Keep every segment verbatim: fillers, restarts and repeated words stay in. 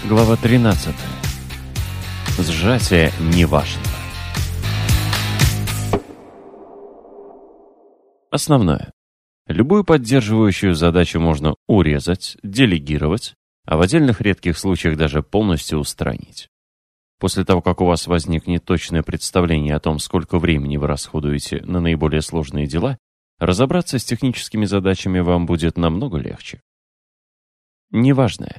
Глава тринадцатая. Сжатие неважно. Основное. Любую поддерживающую задачу можно урезать, делегировать, а в отдельных редких случаях даже полностью устранить. После того, как у вас возникнет точное представление о том, сколько времени вы расходуете на наиболее сложные дела, разобраться с техническими задачами вам будет намного легче. Неважное.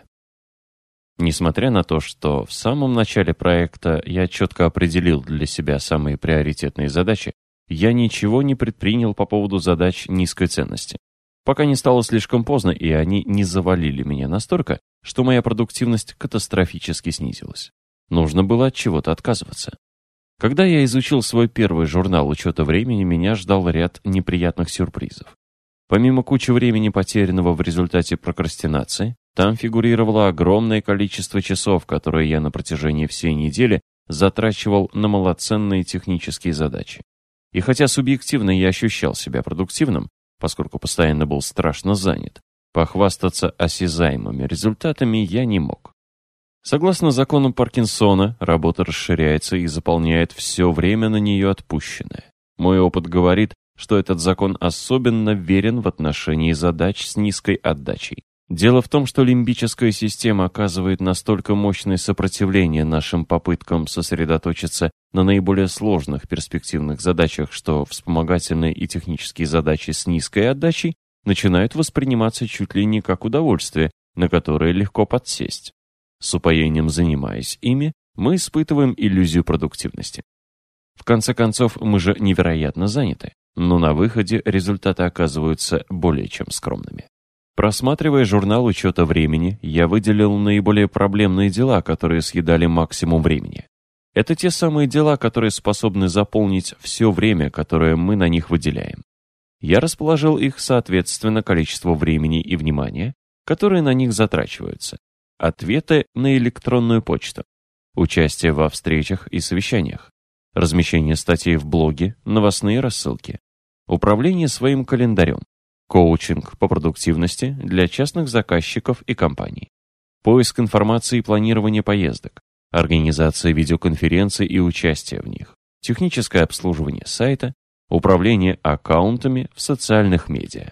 Несмотря на то, что в самом начале проекта я четко определил для себя самые приоритетные задачи, я ничего не предпринял по поводу задач низкой ценности, пока не стало слишком поздно, и они не завалили меня настолько, что моя продуктивность катастрофически снизилась. Нужно было от чего-то отказываться. Когда я изучил свой первый журнал учета времени, меня ждал ряд неприятных сюрпризов. Помимо кучи времени, потерянного в результате прокрастинации, там фигурировало огромное количество часов, которые я на протяжении всей недели затрачивал на малоценные технические задачи. И хотя субъективно я ощущал себя продуктивным, поскольку постоянно был страшно занят, похвастаться осязаемыми результатами я не мог. Согласно закону Паркинсона, работа расширяется и заполняет все время на нее отпущенное. Мой опыт говорит, что этот закон особенно верен в отношении задач с низкой отдачей. Дело в том, что лимбическая система оказывает настолько мощное сопротивление нашим попыткам сосредоточиться на наиболее сложных перспективных задачах, что вспомогательные и технические задачи с низкой отдачей начинают восприниматься чуть ли не как удовольствие, на которое легко подсесть. С упоением занимаясь ими, мы испытываем иллюзию продуктивности. В конце концов, мы же невероятно заняты, но на выходе результаты оказываются более чем скромными. Просматривая журнал учета времени, я выделил наиболее проблемные дела, которые съедали максимум времени. Это те самые дела, которые способны заполнить все время, которое мы на них выделяем. Я расположил их соответственно количеству времени и внимания, которые на них затрачиваются. Ответы на электронную почту, участие во встречах и совещаниях, размещение статей в блоге, новостные рассылки, управление своим календарем, коучинг по продуктивности для частных заказчиков и компаний, поиск информации и планирование поездок, организация видеоконференций и участие в них, техническое обслуживание сайта, управление аккаунтами в социальных медиа.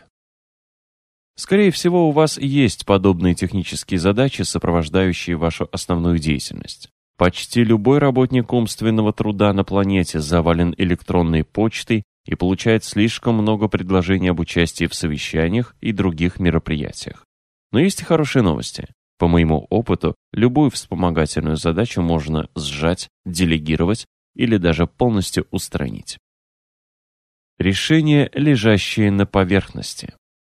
Скорее всего, у вас есть подобные технические задачи, сопровождающие вашу основную деятельность. Почти любой работник умственного труда на планете завален электронной почтой и получает слишком много предложений об участии в совещаниях и других мероприятиях. Но есть и хорошие новости. По моему опыту, любую вспомогательную задачу можно сжать, делегировать или даже полностью устранить. Решения, лежащие на поверхности.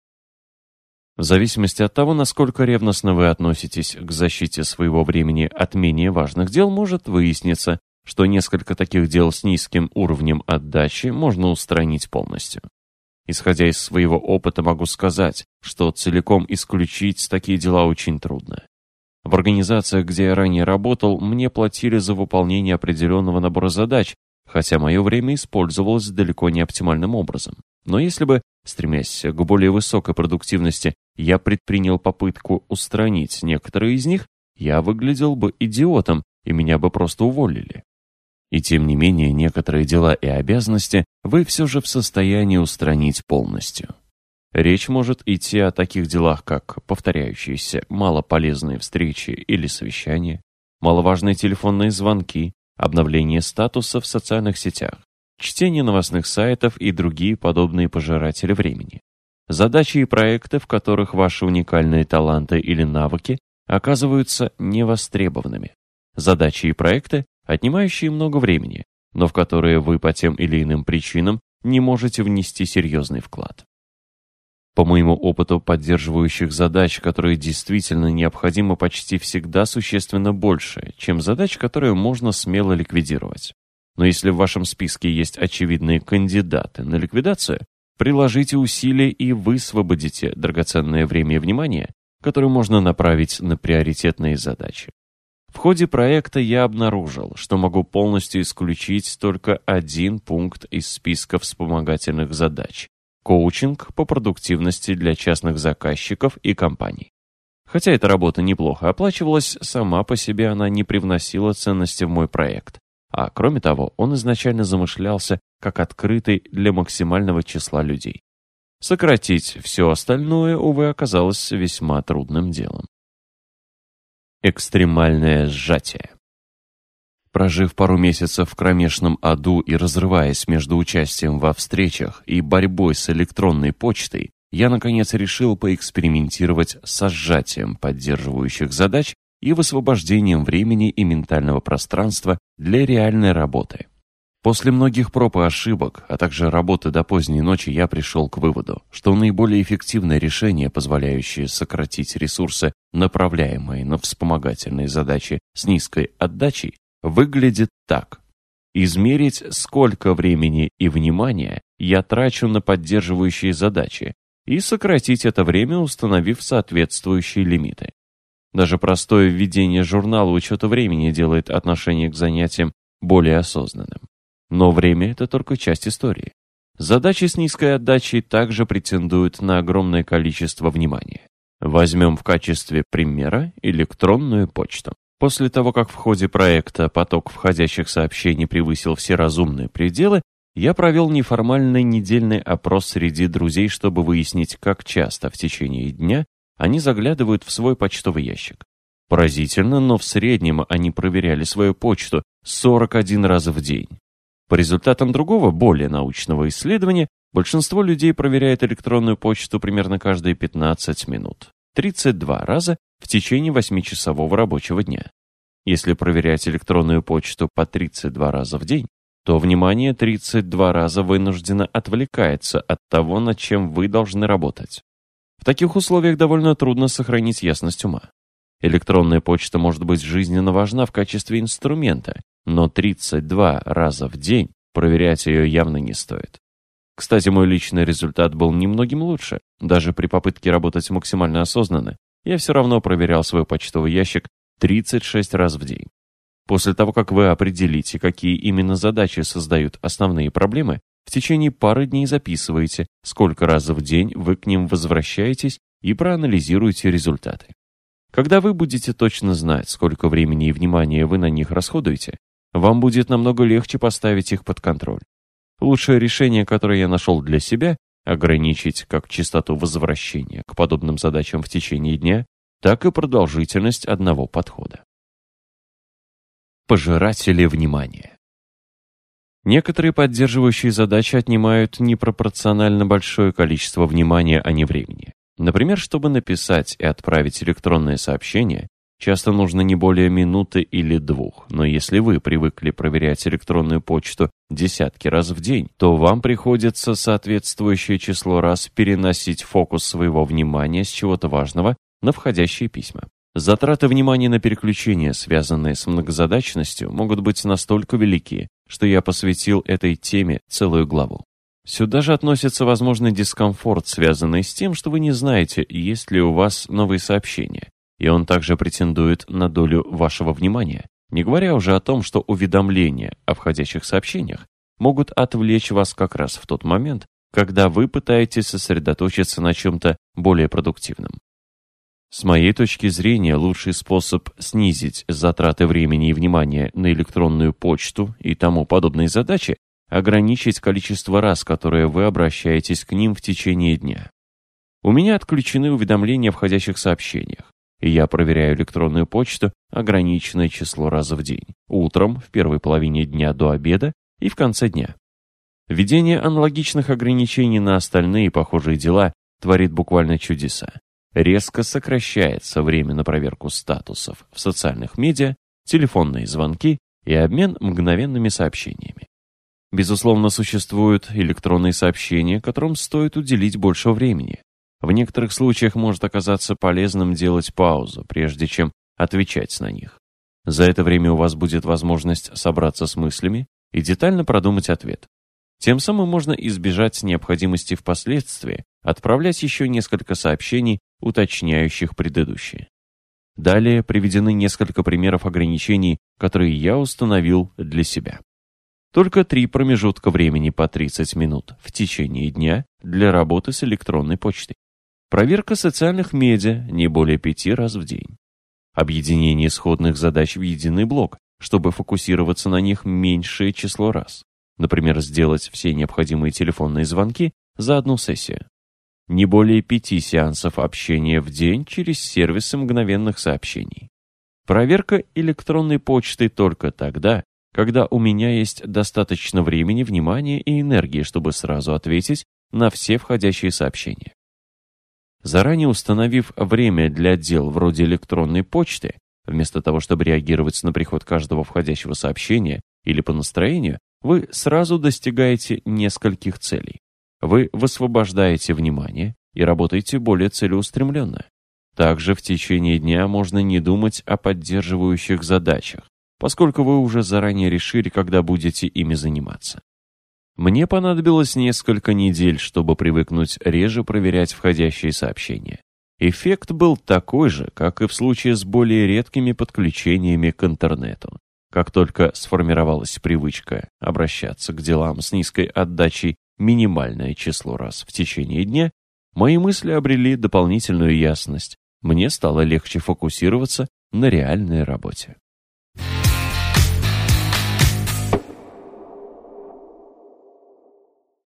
В зависимости от того, насколько ревностно вы относитесь к защите своего времени от менее важных дел, может выясниться, что несколько таких дел с низким уровнем отдачи можно устранить полностью. Исходя из своего опыта, могу сказать, что целиком исключить такие дела очень трудно. В организациях, где я ранее работал, мне платили за выполнение определенного набора задач, хотя мое время использовалось далеко не оптимальным образом. Но если бы, стремясь к более высокой продуктивности, я предпринял попытку устранить некоторые из них, я выглядел бы идиотом, и меня бы просто уволили. И тем не менее, некоторые дела и обязанности вы все же в состоянии устранить полностью. Речь может идти о таких делах, как повторяющиеся малополезные встречи или совещания, маловажные телефонные звонки, обновление статуса в социальных сетях, чтение новостных сайтов и другие подобные пожиратели времени. Задачи и проекты, в которых ваши уникальные таланты или навыки оказываются невостребованными. Задачи и проекты, отнимающие много времени, но в которые вы по тем или иным причинам не можете внести серьезный вклад. По моему опыту, поддерживающих задач, которые действительно необходимы, почти всегда существенно больше, чем задач, которые можно смело ликвидировать. Но если в вашем списке есть очевидные кандидаты на ликвидацию, приложите усилия и высвободите драгоценное время и внимание, которое можно направить на приоритетные задачи. В ходе проекта я обнаружил, что могу полностью исключить только один пункт из списка вспомогательных задач – коучинг по продуктивности для частных заказчиков и компаний. Хотя эта работа неплохо оплачивалась, сама по себе она не привносила ценности в мой проект. А кроме того, он изначально замышлялся как открытый для максимального числа людей. Сократить все остальное, увы, оказалось весьма трудным делом. Экстремальное сжатие. Прожив пару месяцев в кромешном аду и разрываясь между участием во встречах и борьбой с электронной почтой, я, наконец, решил поэкспериментировать со сжатием поддерживающих задач и высвобождением времени и ментального пространства для реальной работы. После многих проб и ошибок, а также работы до поздней ночи, я пришел к выводу, что наиболее эффективное решение, позволяющее сократить ресурсы, направляемые на вспомогательные задачи с низкой отдачей, выглядит так. Измерить, сколько времени и внимания я трачу на поддерживающие задачи, и сократить это время, установив соответствующие лимиты. Даже простое введение журнала учета времени делает отношение к занятиям более осознанным. Но время – это только часть истории. Задачи с низкой отдачей также претендуют на огромное количество внимания. Возьмем в качестве примера электронную почту. После того, как в ходе проекта поток входящих сообщений превысил все разумные пределы, я провел неформальный недельный опрос среди друзей, чтобы выяснить, как часто в течение дня они заглядывают в свой почтовый ящик. Поразительно, но в среднем они проверяли свою почту сорок один раз в день. По результатам другого, более научного исследования, большинство людей проверяет электронную почту примерно каждые пятнадцать минут, тридцать два раза в течение восьмичасового рабочего дня. Если проверять электронную почту по тридцать два раза в день, то внимание тридцать два раза вынужденно отвлекается от того, над чем вы должны работать. В таких условиях довольно трудно сохранить ясность ума. Электронная почта может быть жизненно важна в качестве инструмента, но тридцать два раза в день проверять ее явно не стоит. Кстати, мой личный результат был немногим лучше. Даже при попытке работать максимально осознанно, я все равно проверял свой почтовый ящик тридцать шесть раз в день. После того, как вы определите, какие именно задачи создают основные проблемы, в течение пары дней записывайте, сколько раз в день вы к ним возвращаетесь и проанализируйте результаты. Когда вы будете точно знать, сколько времени и внимания вы на них расходуете, вам будет намного легче поставить их под контроль. Лучшее решение, которое я нашел для себя, ограничить как частоту возвращения к подобным задачам в течение дня, так и продолжительность одного подхода. Пожиратели внимания. Некоторые поддерживающие задачи отнимают непропорционально большое количество внимания, а не времени. Например, чтобы написать и отправить электронное сообщение, часто нужно не более минуты или двух, но если вы привыкли проверять электронную почту десятки раз в день, то вам приходится соответствующее число раз переносить фокус своего внимания с чего-то важного на входящие письма. Затраты внимания на переключение, связанные с многозадачностью, могут быть настолько велики, что я посвятил этой теме целую главу. Сюда же относится возможный дискомфорт, связанный с тем, что вы не знаете, есть ли у вас новые сообщения, и он также претендует на долю вашего внимания, не говоря уже о том, что уведомления о входящих сообщениях могут отвлечь вас как раз в тот момент, когда вы пытаетесь сосредоточиться на чем-то более продуктивном. С моей точки зрения, лучший способ снизить затраты времени и внимания на электронную почту и тому подобные задачи – ограничить количество раз, которые вы обращаетесь к ним в течение дня. У меня отключены уведомления о входящих сообщениях, и я проверяю электронную почту ограниченное число раз в день – утром, в первой половине дня до обеда и в конце дня. Введение аналогичных ограничений на остальные похожие дела творит буквально чудеса. Резко сокращается время на проверку статусов в социальных медиа, телефонные звонки и обмен мгновенными сообщениями. Безусловно, существуют электронные сообщения, которым стоит уделить больше времени. В некоторых случаях может оказаться полезным делать паузу, прежде чем отвечать на них. За это время у вас будет возможность собраться с мыслями и детально продумать ответ. Тем самым можно избежать необходимости впоследствии отправлять еще несколько сообщений, уточняющих предыдущие. Далее приведены несколько примеров ограничений, которые я установил для себя. Только три промежутка времени по тридцать минут в течение дня для работы с электронной почтой. Проверка социальных медиа не более пяти раз в день. Объединение исходных задач в единый блок, чтобы фокусироваться на них меньшее число раз. Например, сделать все необходимые телефонные звонки за одну сессию. Не более пяти сеансов общения в день через сервисы мгновенных сообщений. Проверка электронной почты только тогда, когда у меня есть достаточно времени, внимания и энергии, чтобы сразу ответить на все входящие сообщения. Заранее установив время для дел вроде электронной почты, вместо того, чтобы реагировать на приход каждого входящего сообщения или по настроению, вы сразу достигаете нескольких целей. Вы высвобождаете внимание и работаете более целеустремленно. Также в течение дня можно не думать о поддерживающих задачах, поскольку вы уже заранее решили, когда будете ими заниматься. Мне понадобилось несколько недель, чтобы привыкнуть реже проверять входящие сообщения. Эффект был такой же, как и в случае с более редкими подключениями к интернету. Как только сформировалась привычка обращаться к делам с низкой отдачей минимальное число раз в течение дня, мои мысли обрели дополнительную ясность. Мне стало легче фокусироваться на реальной работе.